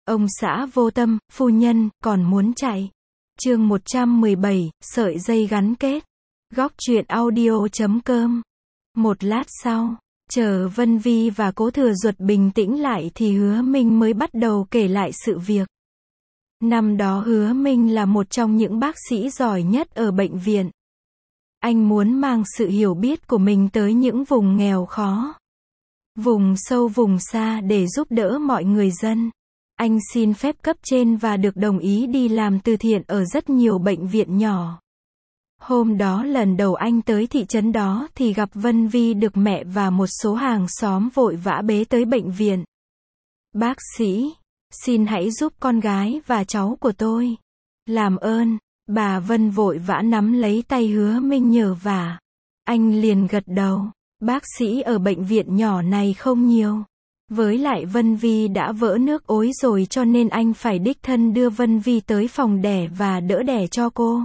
Ông xã vô tâm, phu nhân, còn muốn chạy. Chương 117, sợi dây gắn kết. Góc truyện audio.com. Một lát sau, chờ Vân Vi và Cố Thừa Duật bình tĩnh lại thì Hứa Minh mới bắt đầu kể lại sự việc. Năm đó Hứa Minh là một trong những bác sĩ giỏi nhất ở bệnh viện. Anh muốn mang sự hiểu biết của mình tới những vùng nghèo khó, vùng sâu vùng xa để giúp đỡ mọi người dân. Anh xin phép cấp trên và được đồng ý đi làm từ thiện ở rất nhiều bệnh viện nhỏ. Hôm đó lần đầu anh tới thị trấn đó thì gặp Vân Vi được mẹ và một số hàng xóm vội vã bế tới bệnh viện. Bác sĩ, xin hãy giúp con gái và cháu của tôi. Làm ơn, bà Vân vội vã nắm lấy tay Hứa Minh nhờ vả. Anh liền gật đầu. Bác sĩ ở bệnh viện nhỏ này không nhiều. Với lại Vân Vi đã vỡ nước ối rồi cho nên anh phải đích thân đưa Vân Vi tới phòng đẻ và đỡ đẻ cho cô.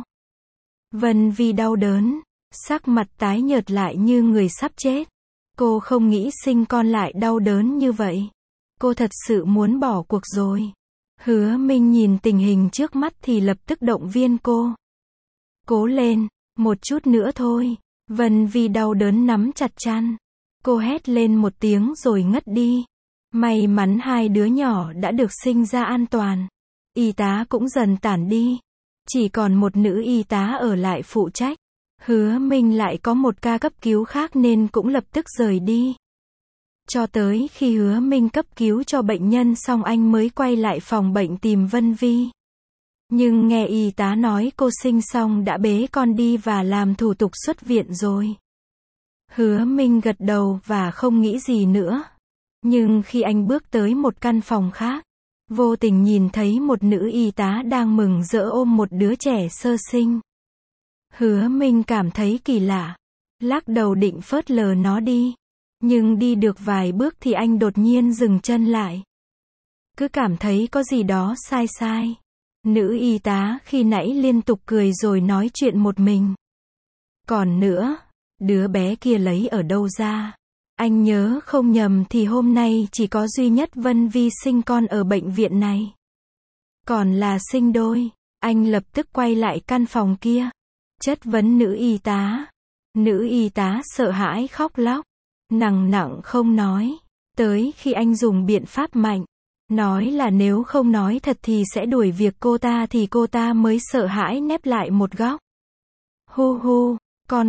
Vân Vi đau đớn, sắc mặt tái nhợt lại như người sắp chết. Cô không nghĩ sinh con lại đau đớn như vậy. Cô thật sự muốn bỏ cuộc rồi. Hứa Minh nhìn tình hình trước mắt thì lập tức động viên cô. Cố lên, một chút nữa thôi. Vân Vi đau đớn nắm chặt chăn. Cô hét lên một tiếng rồi ngất đi. May mắn hai đứa nhỏ đã được sinh ra an toàn. Y tá cũng dần tản đi. Chỉ còn một nữ y tá ở lại phụ trách. Hứa Minh lại có một ca cấp cứu khác nên cũng lập tức rời đi. Cho tới khi Hứa Minh cấp cứu cho bệnh nhân xong anh mới quay lại phòng bệnh tìm Vân Vi. Nhưng nghe y tá nói cô sinh xong đã bế con đi và làm thủ tục xuất viện rồi. Hứa Minh gật đầu và không nghĩ gì nữa. Nhưng khi anh bước tới một căn phòng khác, vô tình nhìn thấy một nữ y tá đang mừng rỡ ôm một đứa trẻ sơ sinh. Hứa Minh cảm thấy kỳ lạ, lắc đầu định phớt lờ nó đi. Nhưng đi được vài bước thì anh đột nhiên dừng chân lại. Cứ cảm thấy có gì đó sai sai. Nữ y tá khi nãy liên tục cười rồi nói chuyện một mình. Còn nữa, đứa bé kia lấy ở đâu ra? Anh nhớ không nhầm thì hôm nay chỉ có duy nhất Vân Vi sinh con ở bệnh viện này. Còn là sinh đôi. Anh lập tức quay lại căn phòng kia, chất vấn nữ y tá. Nữ y tá sợ hãi khóc lóc, nặng không nói. Tới khi anh dùng biện pháp mạnh, nói là nếu không nói thật thì sẽ đuổi việc cô ta thì cô ta mới sợ hãi nép lại một góc. Hu hu, con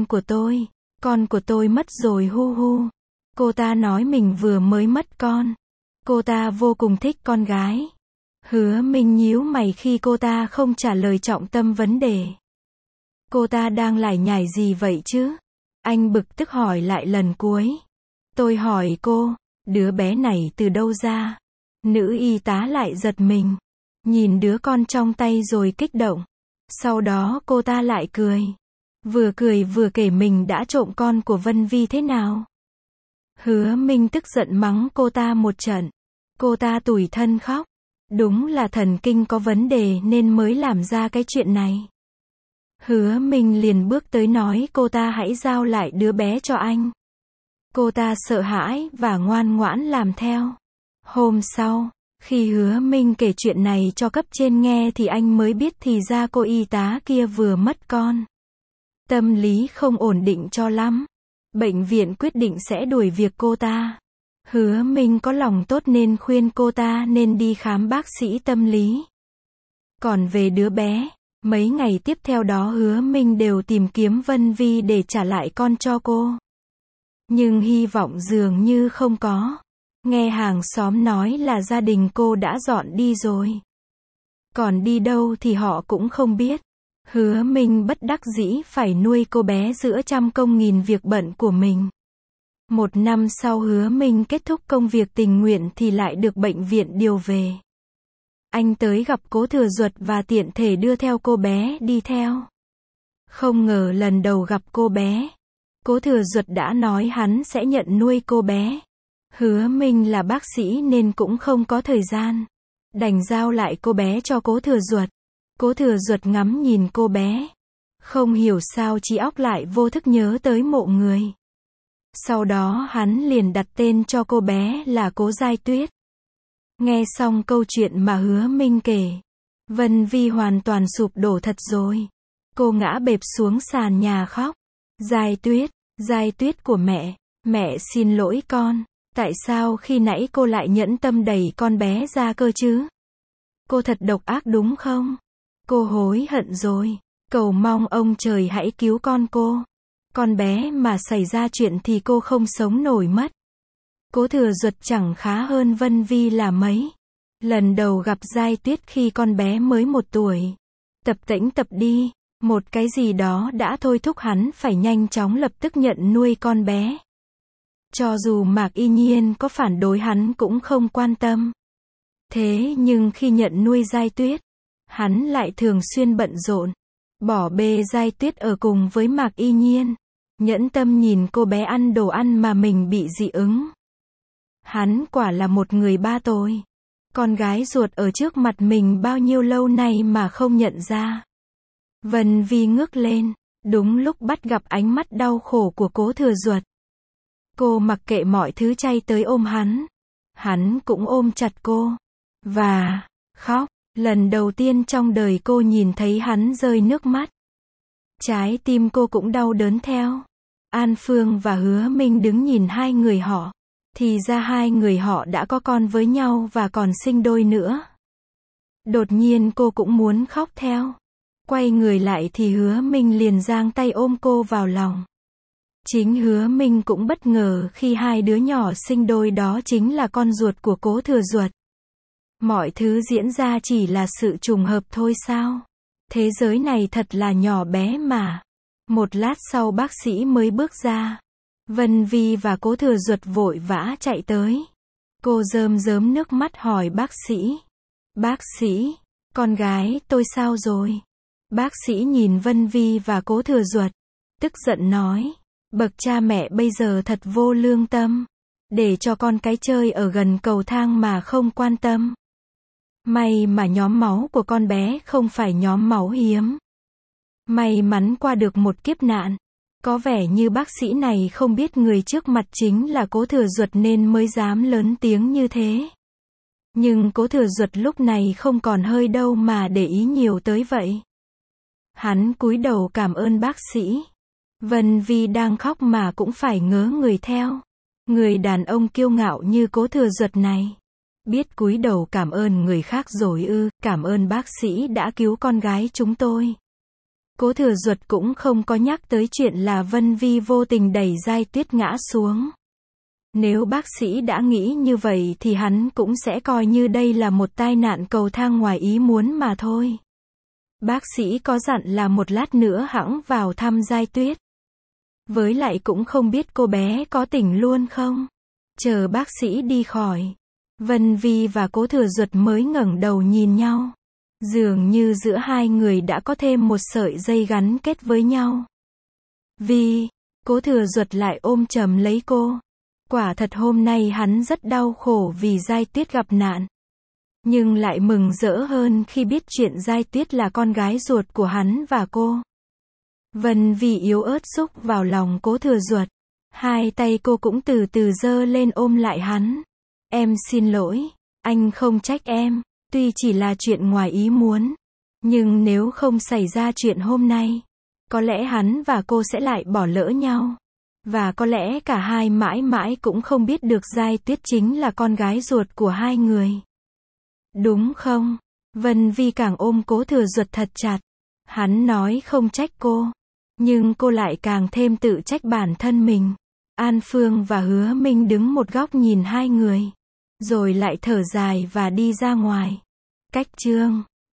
của tôi mất rồi hu hu. Cô ta nói mình vừa mới mất con. Cô ta vô cùng thích con gái. Hứa Minh nhíu mày khi cô ta không trả lời trọng tâm vấn đề. Cô ta đang lải nhải gì vậy chứ? Anh bực tức hỏi lại lần cuối. Tôi hỏi cô, đứa bé này từ đâu ra? Nữ y tá lại giật mình, nhìn đứa con trong tay rồi kích động. Sau đó cô ta lại cười. Vừa cười vừa kể mình đã trộm con của Vân Vi thế nào. Hứa Minh tức giận mắng cô ta một trận. Cô ta tủi thân khóc. Đúng là thần kinh có vấn đề nên mới làm ra cái chuyện này. Hứa Minh liền bước tới nói cô ta hãy giao lại đứa bé cho anh. Cô ta sợ hãi và ngoan ngoãn làm theo. Hôm sau, khi Hứa Minh kể chuyện này cho cấp trên nghe thì anh mới biết thì ra cô y tá kia vừa mất con. Tâm lý không ổn định cho lắm. Bệnh viện quyết định sẽ đuổi việc cô ta. Hứa Minh có lòng tốt nên khuyên cô ta nên đi khám bác sĩ tâm lý. Còn về đứa bé, mấy ngày tiếp theo đó Hứa Minh đều tìm kiếm Vân Vi để trả lại con cho cô. Nhưng hy vọng dường như không có. Nghe hàng xóm nói là gia đình cô đã dọn đi rồi. Còn đi đâu thì họ cũng không biết. Hứa Minh bất đắc dĩ phải nuôi cô bé giữa trăm công nghìn việc bận của mình. Một năm sau Hứa Minh kết thúc công việc tình nguyện thì lại được bệnh viện điều về. Anh tới gặp Cố Thừa Duật và tiện thể đưa theo cô bé đi theo. Không ngờ lần đầu gặp cô bé, Cố Thừa Duật đã nói hắn sẽ nhận nuôi cô bé. Hứa Minh là bác sĩ nên cũng không có thời gian. Đành giao lại cô bé cho Cố Thừa Duật. Cố Thừa Duật ngắm nhìn cô bé. Không hiểu sao trí óc lại vô thức nhớ tới mộ người. Sau đó hắn liền đặt tên cho cô bé là Cố Giai Tuyết. Nghe xong câu chuyện mà Hứa Minh kể, Vân Vi hoàn toàn sụp đổ thật rồi. Cô ngã bẹp xuống sàn nhà khóc. Giai Tuyết của mẹ xin lỗi con. Tại sao khi nãy cô lại nhẫn tâm đẩy con bé ra cơ chứ? Cô thật độc ác đúng không? Cô hối hận rồi. Cầu mong ông trời hãy cứu con cô. Con bé mà xảy ra chuyện thì cô không sống nổi mất. Cố Thừa Duật chẳng khá hơn Vân Vi là mấy. Lần đầu gặp Giai Tuyết khi con bé mới 1 tuổi. Tập tễnh tập đi. Một cái gì đó đã thôi thúc hắn phải nhanh chóng lập tức nhận nuôi con bé. Cho dù Mạc Y Nhiên có phản đối hắn cũng không quan tâm. Thế nhưng khi nhận nuôi Giai Tuyết, hắn lại thường xuyên bận rộn. Bỏ bê Giai Tuyết ở cùng với Mạc Y Nhiên. Nhẫn tâm nhìn cô bé ăn đồ ăn mà mình bị dị ứng. Hắn quả là một người ba tồi. Con gái ruột ở trước mặt mình bao nhiêu lâu nay mà không nhận ra. Vân Vi ngước lên, đúng lúc bắt gặp ánh mắt đau khổ của Cố Thừa Duật. Cô mặc kệ mọi thứ chay tới ôm hắn. Hắn cũng ôm chặt cô. Và khóc. Lần đầu tiên trong đời cô nhìn thấy hắn rơi nước mắt. Trái tim cô cũng đau đớn theo. An Phương và Hứa Minh đứng nhìn hai người họ. Thì ra hai người họ đã có con với nhau và còn sinh đôi nữa. Đột nhiên cô cũng muốn khóc theo. Quay người lại thì Hứa Minh liền giang tay ôm cô vào lòng. Chính Hứa Minh cũng bất ngờ khi hai đứa nhỏ sinh đôi đó chính là con ruột của Cố Thừa Duật. Mọi thứ diễn ra chỉ là sự trùng hợp thôi sao? Thế giới này thật là nhỏ bé mà. Một lát sau bác sĩ mới bước ra. Vân Vi và Cố Thừa Duật vội vã chạy tới. Cô rơm rớm nước mắt hỏi bác sĩ. Bác sĩ, con gái tôi sao rồi? Bác sĩ nhìn Vân Vi và Cố Thừa Duật. Tức giận nói. Bậc cha mẹ bây giờ thật vô lương tâm. Để cho con cái chơi ở gần cầu thang mà không quan tâm. May mà nhóm máu của con bé không phải nhóm máu hiếm. May mắn qua được một kiếp nạn. Có vẻ như bác sĩ này không biết người trước mặt chính là Cố Thừa Duật nên mới dám lớn tiếng như thế. Nhưng Cố Thừa Duật lúc này không còn hơi đâu mà để ý nhiều tới vậy. Hắn cúi đầu cảm ơn bác sĩ. Vân Vi đang khóc mà cũng phải ngớ người theo. Người đàn ông kiêu ngạo như Cố Thừa Duật này. Biết cúi đầu cảm ơn người khác rồi ư? Cảm ơn bác sĩ đã cứu con gái chúng tôi. Cố Thừa Duật cũng không có nhắc tới chuyện là Vân Vi vô tình đẩy Giai Tuyết ngã xuống. Nếu bác sĩ đã nghĩ như vậy thì hắn cũng sẽ coi như đây là một tai nạn cầu thang ngoài ý muốn mà thôi. Bác sĩ có dặn là một lát nữa hẵng vào thăm Giai Tuyết. Với lại cũng không biết cô bé có tỉnh luôn không. Chờ bác sĩ đi khỏi, Vân Vi và Cố Thừa Duật mới ngẩng đầu nhìn nhau. Dường như giữa hai người đã có thêm một sợi dây gắn kết với nhau. Vi, Cố Thừa Duật lại ôm chầm lấy cô. Quả thật hôm nay hắn rất đau khổ vì Giai Tuyết gặp nạn. Nhưng lại mừng rỡ hơn khi biết chuyện Giai Tuyết là con gái ruột của hắn và cô. Vân Vi yếu ớt xúc vào lòng Cố Thừa Duật. Hai tay cô cũng từ từ giơ lên ôm lại hắn. Em xin lỗi, anh không trách em. Tuy chỉ là chuyện ngoài ý muốn. Nhưng nếu không xảy ra chuyện hôm nay, có lẽ hắn và cô sẽ lại bỏ lỡ nhau. Và có lẽ cả hai mãi mãi cũng không biết được Giai Tuyết chính là con gái ruột của hai người. Đúng không? Vân Vi càng ôm Cố Thừa Duật thật chặt. Hắn nói không trách cô. Nhưng cô lại càng thêm tự trách bản thân mình. An Phương và Hứa Minh đứng một góc nhìn hai người. Rồi lại thở dài và đi ra ngoài. Cách chương